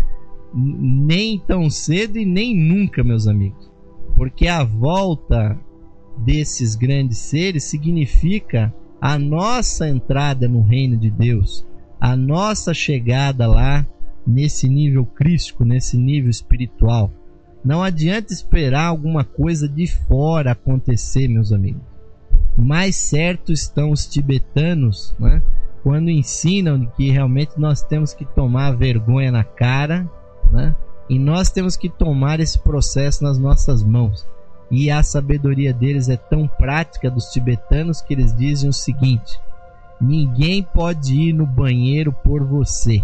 nem tão cedo e nem nunca, meus amigos. Porque a volta desses grandes seres significa a nossa entrada no reino de Deus, a nossa chegada lá nesse nível crístico, nesse nível espiritual. Não adianta esperar alguma coisa de fora acontecer, meus amigos. Mais certo estão os tibetanos, né, quando ensinam que realmente nós temos que tomar vergonha na cara, né, e nós temos que tomar esse processo nas nossas mãos. E a sabedoria deles é tão prática, dos tibetanos, que eles dizem o seguinte: ninguém pode ir no banheiro por você.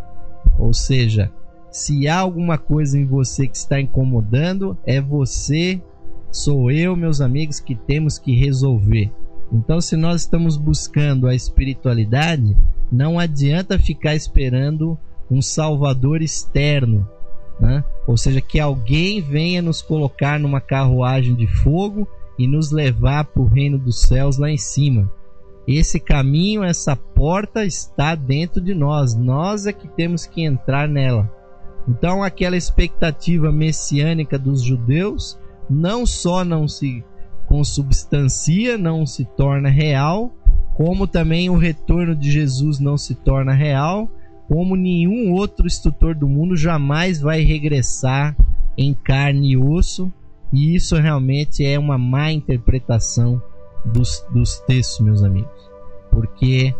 Ou seja, se há alguma coisa em você que está incomodando, é você, sou eu, meus amigos, que temos que resolver. Então, se nós estamos buscando a espiritualidade, não adianta ficar esperando um salvador externo, né? Ou seja, que alguém venha nos colocar numa carruagem de fogo e nos levar para o reino dos céus lá em cima. Esse caminho, essa porta está dentro de nós. Nós é que temos que entrar nela. Então aquela expectativa messiânica dos judeus não só não se consubstancia, não se torna real, como também o retorno de Jesus não se torna real, como nenhum outro instrutor do mundo jamais vai regressar em carne e osso, e isso realmente é uma má interpretação dos, dos textos, meus amigos, porque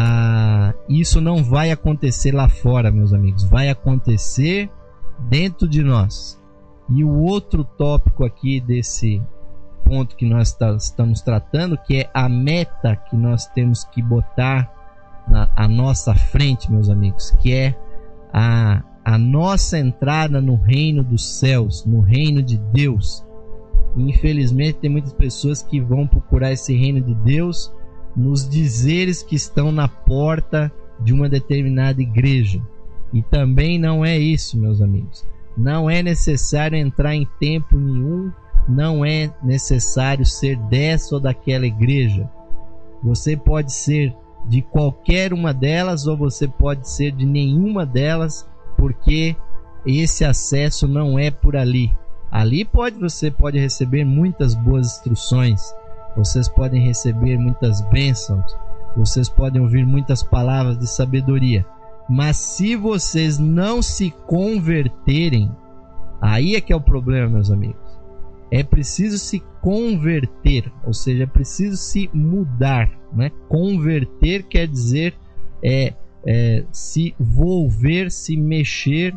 ah, isso não vai acontecer lá fora, meus amigos, vai acontecer dentro de nós. E o outro tópico aqui desse ponto que nós tá, estamos tratando, que é a meta que nós temos que botar na a nossa frente, meus amigos, que é a, a nossa entrada no reino dos céus, no reino de Deus. E, infelizmente, tem muitas pessoas que vão procurar esse reino de Deus nos dizeres que estão na porta de uma determinada igreja. E também não é isso, meus amigos. Não é necessário entrar em templo nenhum, não é necessário ser dessa ou daquela igreja. Você pode ser de qualquer uma delas ou você pode ser de nenhuma delas, porque esse acesso não é por ali. Ali pode, você pode receber muitas boas instruções, vocês podem receber muitas bênçãos, vocês podem ouvir muitas palavras de sabedoria, mas se vocês não se converterem, aí é que é o problema, meus amigos. É preciso se converter, ou seja, é preciso se mudar, né? Converter quer dizer é, é, se volver, se mexer,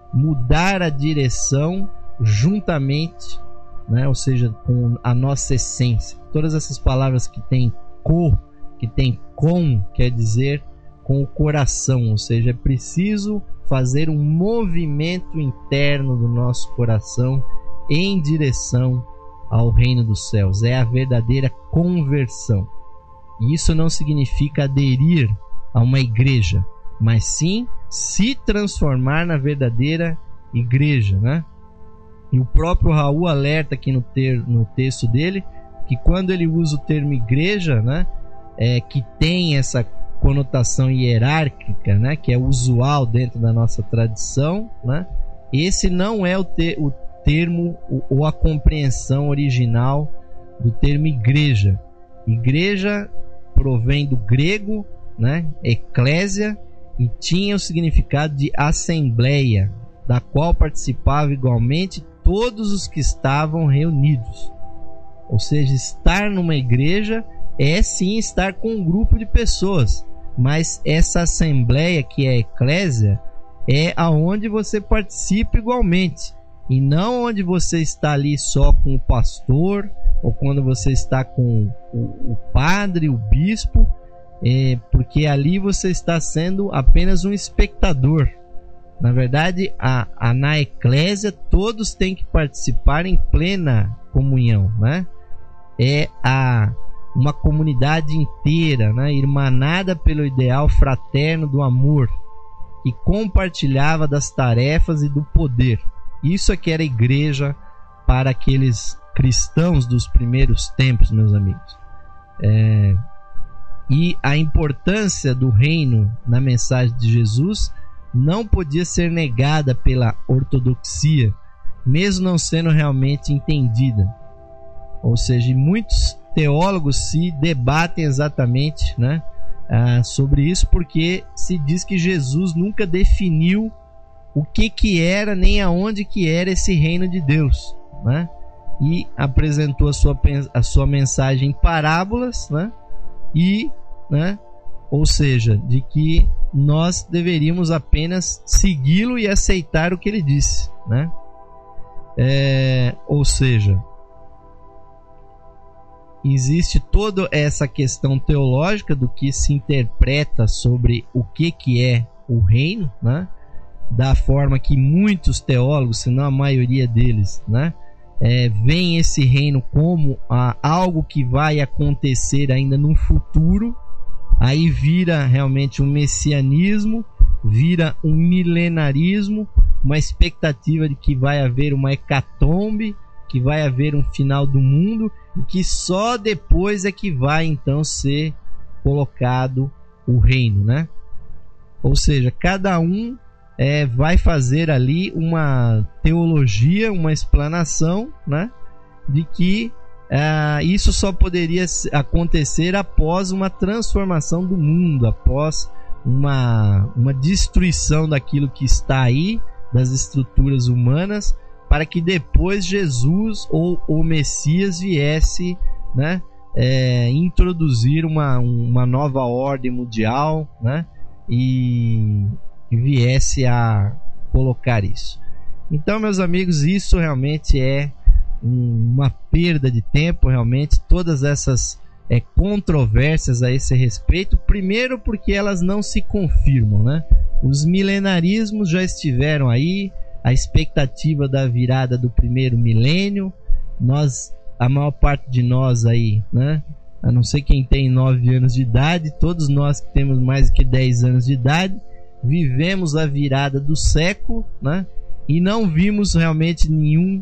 mudar a direção juntamente, né? Ou seja, com a nossa essência. Todas essas palavras que tem co, que tem com, quer dizer com o coração, ou seja, é preciso fazer um movimento interno do nosso coração em direção ao reino dos céus. É a verdadeira conversão. E isso não significa aderir a uma igreja, mas sim se transformar na verdadeira igreja, né? E o próprio Raul alerta aqui no, ter, no texto dele que quando ele usa o termo igreja, né, é, que tem essa conotação hierárquica, né, que é usual dentro da nossa tradição, né, esse não é o, te, o termo ou a compreensão original do termo igreja. Igreja provém do grego, né, eclésia, e tinha o significado de assembleia, da qual participava igualmente todos os que estavam reunidos. Ou seja, estar numa igreja é sim estar com um grupo de pessoas, mas essa assembleia que é a eclésia é aonde você participa igualmente, e não onde você está ali só com o pastor ou quando você está com o, o padre, o bispo, é, porque ali você está sendo apenas um espectador. Na verdade, a, a, na eclésia todos têm que participar em plena comunhão, né? É a, uma comunidade inteira, né? Irmanada pelo ideal fraterno do amor, que compartilhava das tarefas e do poder. Isso é que era igreja para aqueles cristãos dos primeiros tempos, meus amigos. É, e a importância do reino na mensagem de Jesus não podia ser negada pela ortodoxia, mesmo não sendo realmente entendida. Ou seja, muitos teólogos se debatem exatamente, né, ah, sobre isso, porque se diz que Jesus nunca definiu o que que era nem aonde que era esse reino de Deus, né? E apresentou a sua, a sua mensagem em parábolas, né? E, né, ou seja, de que nós deveríamos apenas segui-lo e aceitar o que ele disse, né? É, ou seja, existe toda essa questão teológica do que se interpreta sobre o que, que é o reino, né? Da forma que muitos teólogos, se não a maioria deles, né, é, veem esse reino como ah, algo que vai acontecer ainda no futuro. Aí vira realmente um messianismo, vira um milenarismo, uma expectativa de que vai haver uma hecatombe, que vai haver um final do mundo, e que só depois é que vai então ser colocado o reino, né? Ou seja, cada um é, vai fazer ali uma teologia, uma explanação, né, de que ah, isso só poderia acontecer após uma transformação do mundo, após uma, uma destruição daquilo que está aí, das estruturas humanas, para que depois Jesus ou o Messias viesse, né, é, introduzir uma, uma nova ordem mundial, né, e, e viesse a colocar isso. Então, meus amigos, isso realmente é um, uma perda de tempo, realmente, todas essas é, controvérsias a esse respeito. Primeiro porque elas não se confirmam, né? Os milenarismos já estiveram aí, a expectativa da virada do primeiro milênio, nós, a maior parte de nós aí, né, a não ser quem tem nove anos de idade, todos nós que temos mais que dez anos de idade, vivemos a virada do século, né, e não vimos realmente nenhum,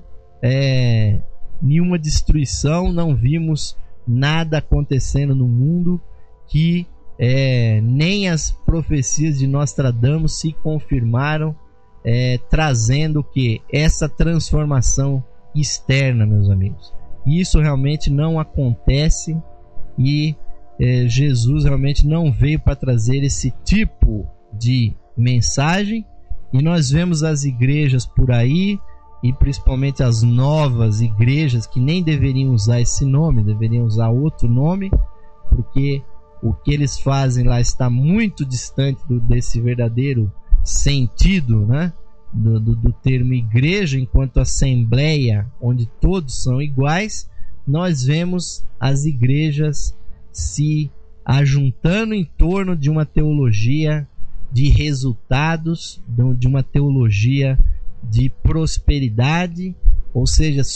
é, nenhuma destruição, não vimos nada acontecendo no mundo que é, nem as profecias de Nostradamus se confirmaram, É, trazendo que essa transformação externa, meus amigos. Isso realmente não acontece e é, Jesus realmente não veio para trazer esse tipo de mensagem. E nós vemos as igrejas por aí, e principalmente as novas igrejas que nem deveriam usar esse nome, deveriam usar outro nome, porque o que eles fazem lá está muito distante do, desse verdadeiro sentido, né, do, do, do termo igreja enquanto assembleia, onde todos são iguais. Nós vemos as igrejas se ajuntando em torno de uma teologia de resultados, de uma teologia de prosperidade, ou seja,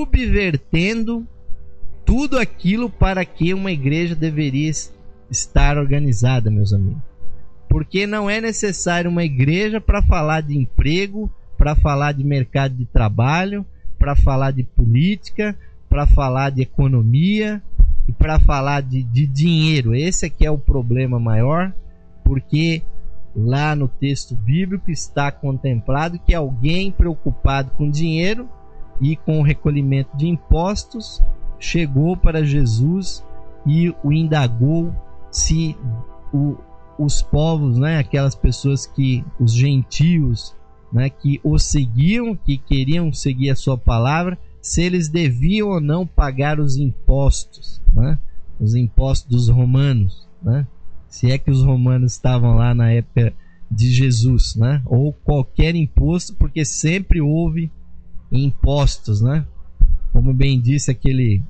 subvertendo tudo aquilo para que uma igreja deveria estar organizada, meus amigos. Porque não é necessário uma igreja para falar de emprego, para falar de mercado de trabalho, para falar de política, para falar de economia e para falar de, de dinheiro. Esse aqui é o problema maior, porque lá no texto bíblico está contemplado que alguém preocupado com dinheiro e com o recolhimento de impostos chegou para Jesus e o indagou se o os povos, né, aquelas pessoas que, os gentios, né, que o seguiam, que queriam seguir a sua palavra, se eles deviam ou não pagar os impostos, né, os impostos dos romanos, né, se é que os romanos estavam lá na época de Jesus, né, ou qualquer imposto, porque sempre houve impostos, né, como bem disse aquele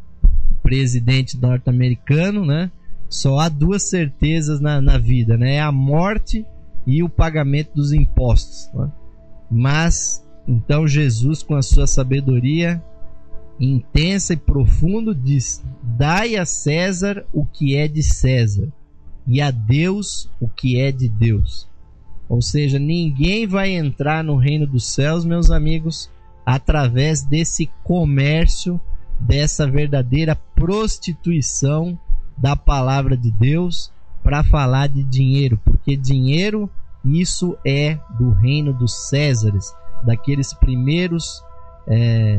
presidente norte-americano, né, só há duas certezas na, na vida, né? É a morte e o pagamento dos impostos, né? Mas então Jesus, com a sua sabedoria intensa e profunda, diz: dai a César o que é de César e a Deus o que é de Deus. Ou seja, ninguém vai entrar no reino dos céus, meus amigos, através desse comércio, dessa verdadeira prostituição da palavra de Deus para falar de dinheiro, porque dinheiro, isso é do reino dos Césares, daqueles primeiros é,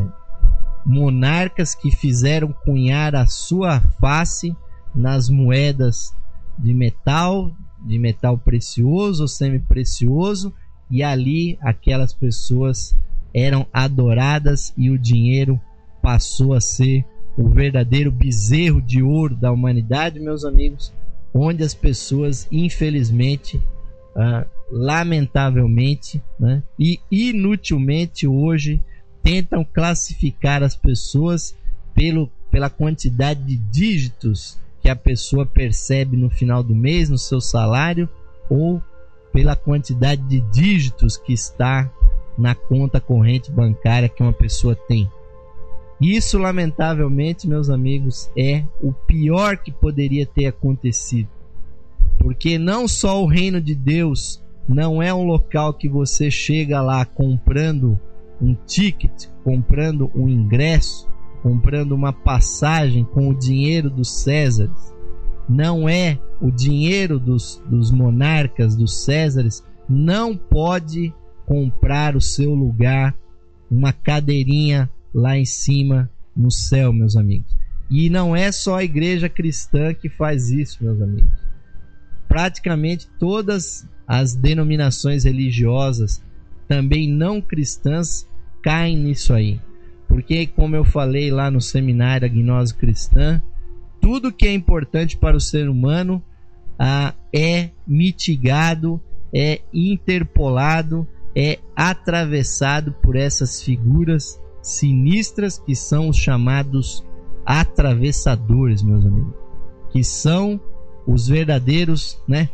monarcas que fizeram cunhar a sua face nas moedas de metal, de metal precioso ou semi-precioso, e ali aquelas pessoas eram adoradas e o dinheiro passou a ser o verdadeiro bezerro de ouro da humanidade, meus amigos, onde as pessoas, infelizmente, ah, lamentavelmente, né, e inutilmente hoje, tentam classificar as pessoas pelo, pela quantidade de dígitos que a pessoa percebe no final do mês, no seu salário, ou pela quantidade de dígitos que está na conta corrente bancária que uma pessoa tem. Isso, lamentavelmente, meus amigos, é o pior que poderia ter acontecido. Porque não só o reino de Deus não é um local que você chega lá comprando um ticket, comprando um ingresso, comprando uma passagem com o dinheiro dos Césares. Não é o dinheiro dos, dos monarcas, dos Césares, não pode comprar o seu lugar, uma cadeirinha lá em cima no céu, meus amigos. E não é só a igreja cristã que faz isso, meus amigos. Praticamente todas as denominações religiosas, também não cristãs, caem nisso aí. Porque, como eu falei lá no seminário A Gnose Cristã, tudo que é importante para o ser humano ah, é mitigado, é interpolado, é atravessado por essas figuras sinistras que são os chamados atravessadores, meus amigos, que são os verdadeiros, né,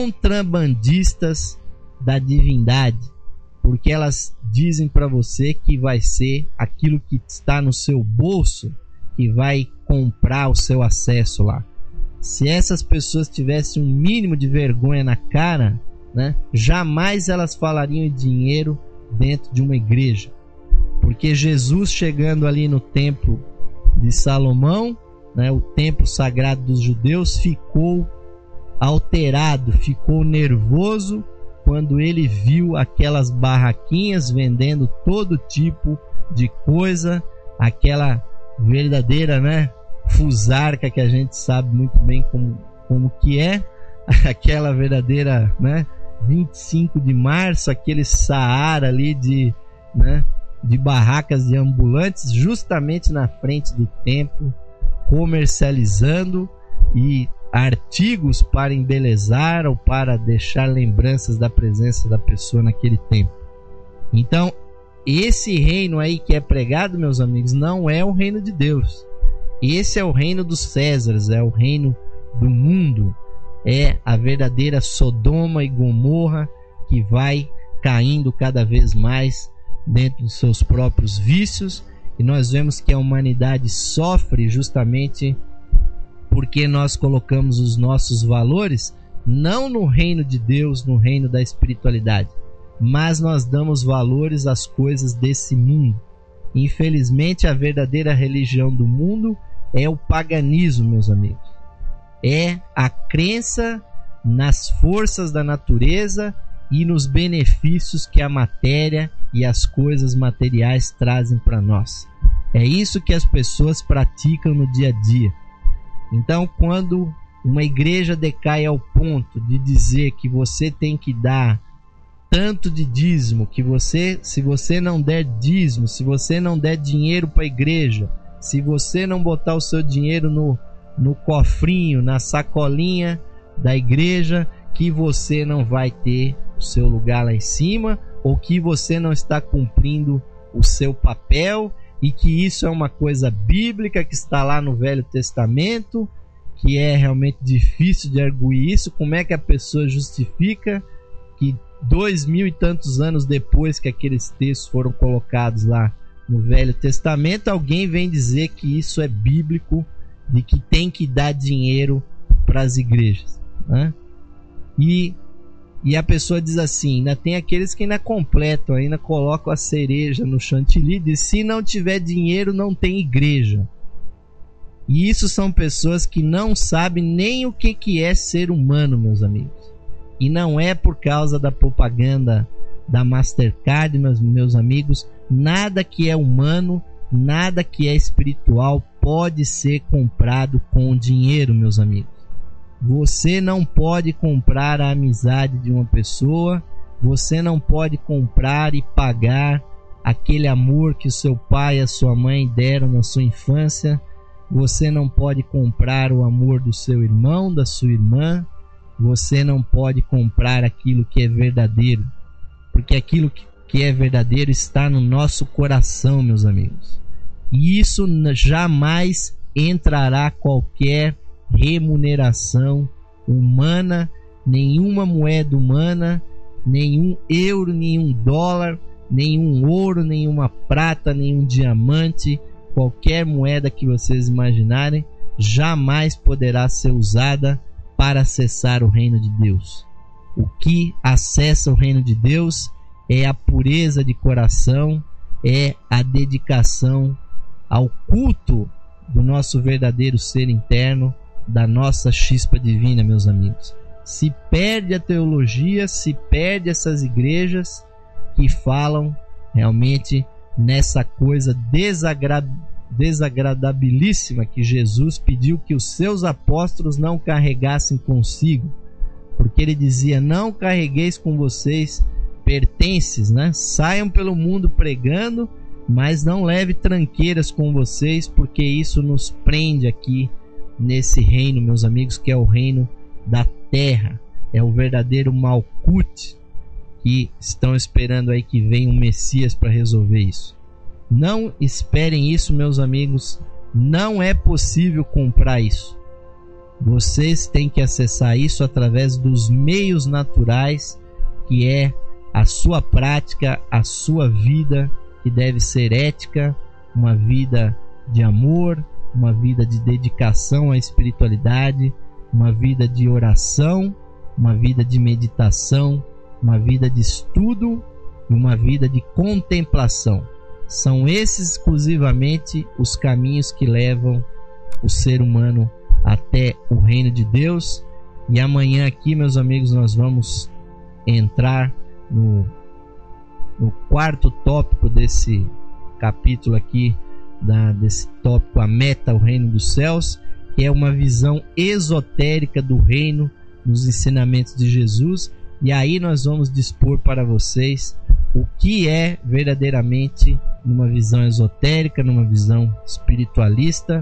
contrabandistas da divindade, porque elas dizem para você que vai ser aquilo que está no seu bolso que vai comprar o seu acesso lá. Se essas pessoas tivessem um mínimo de vergonha na cara, né, jamais elas falariam em dinheiro dentro de uma igreja, porque Jesus, chegando ali no templo de Salomão, né, o templo sagrado dos judeus, ficou alterado, ficou nervoso quando ele viu aquelas barraquinhas vendendo todo tipo de coisa, aquela verdadeira, né, fusarca que a gente sabe muito bem como, como que é, aquela verdadeira, né, vinte e cinco de março, aquele Saara ali de, né, de barracas de ambulantes justamente na frente do templo, comercializando e artigos para embelezar ou para deixar lembranças da presença da pessoa naquele tempo. Então, esse reino aí que é pregado, meus amigos, não é o reino de Deus. Esse é o reino dos Césares, é o reino do mundo, é a verdadeira Sodoma e Gomorra que vai caindo cada vez mais dentro dos seus próprios vícios, e nós vemos que a humanidade sofre justamente porque nós colocamos os nossos valores não no reino de Deus, no reino da espiritualidade, mas nós damos valores às coisas desse mundo. Infelizmente, a verdadeira religião do mundo é o paganismo, meus amigos. É a crença nas forças da natureza e nos benefícios que a matéria e as coisas materiais trazem para nós. É isso que as pessoas praticam no dia a dia. Então, quando uma igreja decai ao ponto de dizer que você tem que dar tanto de dízimo, que você, se você não der dízimo, se você não der dinheiro para a igreja, se você não botar o seu dinheiro no, no cofrinho, na sacolinha da igreja, que você não vai ter o seu lugar lá em cima, ou que você não está cumprindo o seu papel, e que isso é uma coisa bíblica que está lá no Velho Testamento, que é realmente difícil de arguir isso. Como é que a pessoa justifica que dois mil e tantos anos depois que aqueles textos foram colocados lá no Velho Testamento, alguém vem dizer que isso é bíblico, de que tem que dar dinheiro para as igrejas, né? E, e a pessoa diz assim, ainda tem aqueles que ainda completam, ainda colocam a cereja no chantilly, diz, se não tiver dinheiro não tem igreja. E isso são pessoas que não sabem nem o que, que é ser humano, meus amigos. E não é por causa da propaganda da Mastercard, meus, meus amigos. Nada que é humano, nada que é espiritual pode ser comprado com dinheiro, meus amigos. Você não pode comprar a amizade de uma pessoa, você não pode comprar e pagar aquele amor que o seu pai e a sua mãe deram na sua infância, você não pode comprar o amor do seu irmão, da sua irmã, você não pode comprar aquilo que é verdadeiro, porque aquilo que é verdadeiro está no nosso coração, meus amigos. E isso jamais entrará qualquer remuneração humana, nenhuma moeda humana, nenhum euro, nenhum dólar, nenhum ouro, nenhuma prata, nenhum diamante, qualquer moeda que vocês imaginarem, jamais poderá ser usada para acessar o reino de Deus. O que acessa o reino de Deus é a pureza de coração, é a dedicação ao culto do nosso verdadeiro ser interno, da nossa chispa divina, meus amigos. Se perde a teologia, se perde essas igrejas que falam realmente nessa coisa desagra- desagradabilíssima que Jesus pediu que os seus apóstolos não carregassem consigo, porque ele dizia: não carregueis com vocês pertences, né? Saiam pelo mundo pregando, mas não leve tranqueiras com vocês, porque isso nos prende aqui nesse reino, meus amigos, que é o reino da terra, é o verdadeiro Malkut, que estão esperando aí que venha um Messias para resolver isso. Não esperem isso, meus amigos, não é possível comprar isso. Vocês têm que acessar isso através dos meios naturais, que é a sua prática, a sua vida, que deve ser ética, uma vida de amor, uma vida de dedicação à espiritualidade, uma vida de oração, uma vida de meditação, uma vida de estudo e uma vida de contemplação. São esses exclusivamente os caminhos que levam o ser humano até o reino de Deus. E amanhã aqui, meus amigos, nós vamos entrar no, no quarto tópico desse capítulo aqui, da, desse tópico, a meta, o reino dos céus, que é uma visão esotérica do reino nos ensinamentos de Jesus. E aí nós vamos dispor para vocês o que é verdadeiramente, numa visão esotérica, numa visão espiritualista,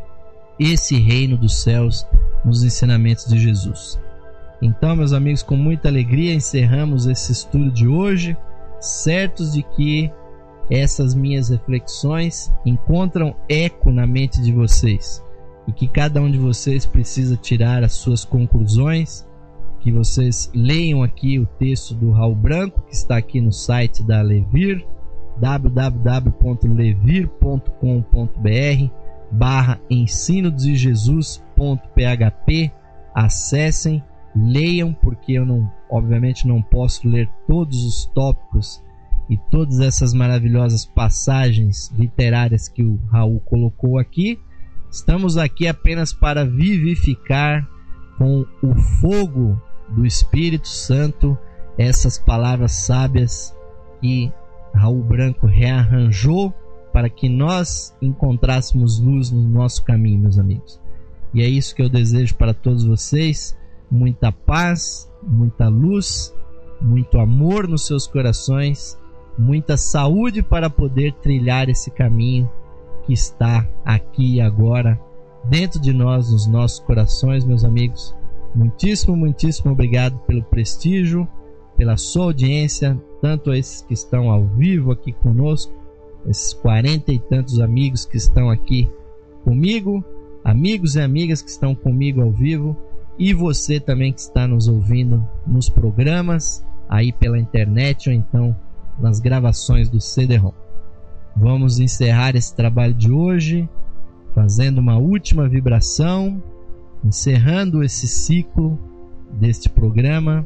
esse reino dos céus nos ensinamentos de Jesus. Então, meus amigos, com muita alegria encerramos esse estudo de hoje, certos de que essas minhas reflexões encontram eco na mente de vocês e que cada um de vocês precisa tirar as suas conclusões, que vocês leiam aqui o texto do Raul Branco, que está aqui no site da Levir, w w w ponto levir ponto com ponto b r barra ensino de jesus ponto p h p. Acessem, leiam, porque eu não, obviamente não posso ler todos os tópicos e todas essas maravilhosas passagens literárias que o Raul colocou aqui. Estamos aqui apenas para vivificar com o fogo do Espírito Santo essas palavras sábias que Raul Branco rearranjou para que nós encontrássemos luz no nosso caminho, meus amigos. E é isso que eu desejo para todos vocês: muita paz, muita luz, muito amor nos seus corações, muita saúde para poder trilhar esse caminho que está aqui e agora dentro de nós, nos nossos corações, meus amigos. Muitíssimo, muitíssimo obrigado pelo prestígio, pela sua audiência, tanto a esses que estão ao vivo aqui conosco, esses quarenta e tantos amigos que estão aqui comigo, amigos e amigas que estão comigo ao vivo, e você também que está nos ouvindo nos programas, aí pela internet ou então nas gravações do C D-ROM. Vamos encerrar esse trabalho de hoje fazendo uma última vibração, encerrando esse ciclo deste programa,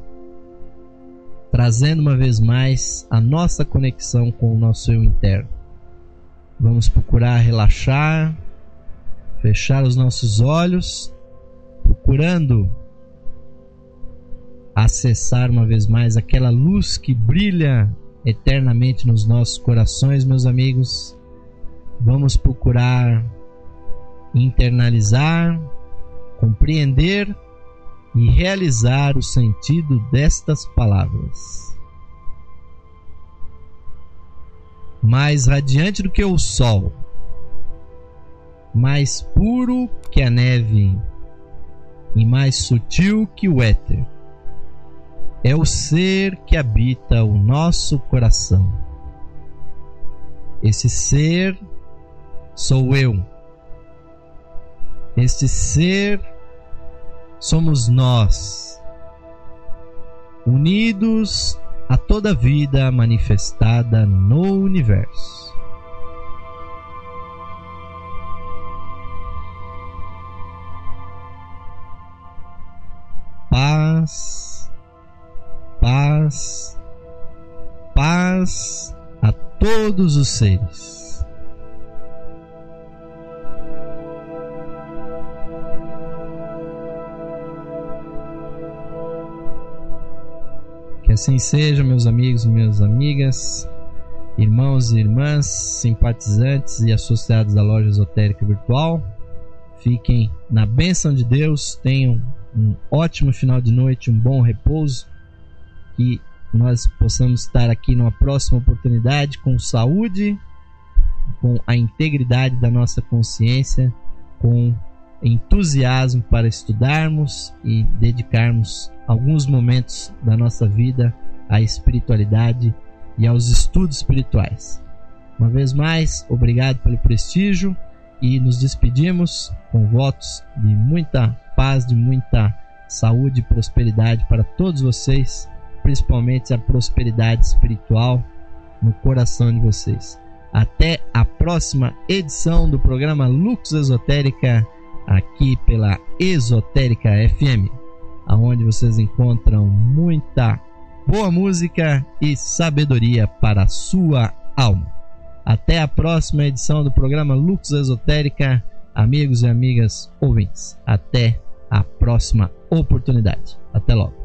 trazendo uma vez mais a nossa conexão com o nosso eu interno. Vamos procurar relaxar, fechar os nossos olhos, procurando acessar uma vez mais aquela luz que brilha eternamente nos nossos corações, meus amigos. Vamos procurar internalizar, compreender e realizar o sentido destas palavras. Mais radiante do que o sol, mais puro que a neve e mais sutil que o éter, é o ser que habita o nosso coração. Esse ser sou eu. Este ser somos nós, unidos a toda vida manifestada no universo. Paz, paz, paz a todos os seres. Que assim seja, meus amigos e minhas amigas. Irmãos e irmãs, simpatizantes e associados da Loja Esotérica Virtual, fiquem na bênção de Deus, tenham um ótimo final de noite, um bom repouso, que nós possamos estar aqui numa próxima oportunidade com saúde, com a integridade da nossa consciência, com entusiasmo para estudarmos e dedicarmos alguns momentos da nossa vida à espiritualidade e aos estudos espirituais. Uma vez mais, obrigado pelo prestígio e nos despedimos com votos de muita paz, de muita saúde e prosperidade para todos vocês, principalmente a prosperidade espiritual no coração de vocês. Até a próxima edição do programa Lux Esotérica, aqui pela Esotérica F M, aonde vocês encontram muita boa música e sabedoria para a sua alma. Até a próxima edição do programa Lux Esotérica, amigos e amigas ouvintes. Até a próxima oportunidade. Até logo.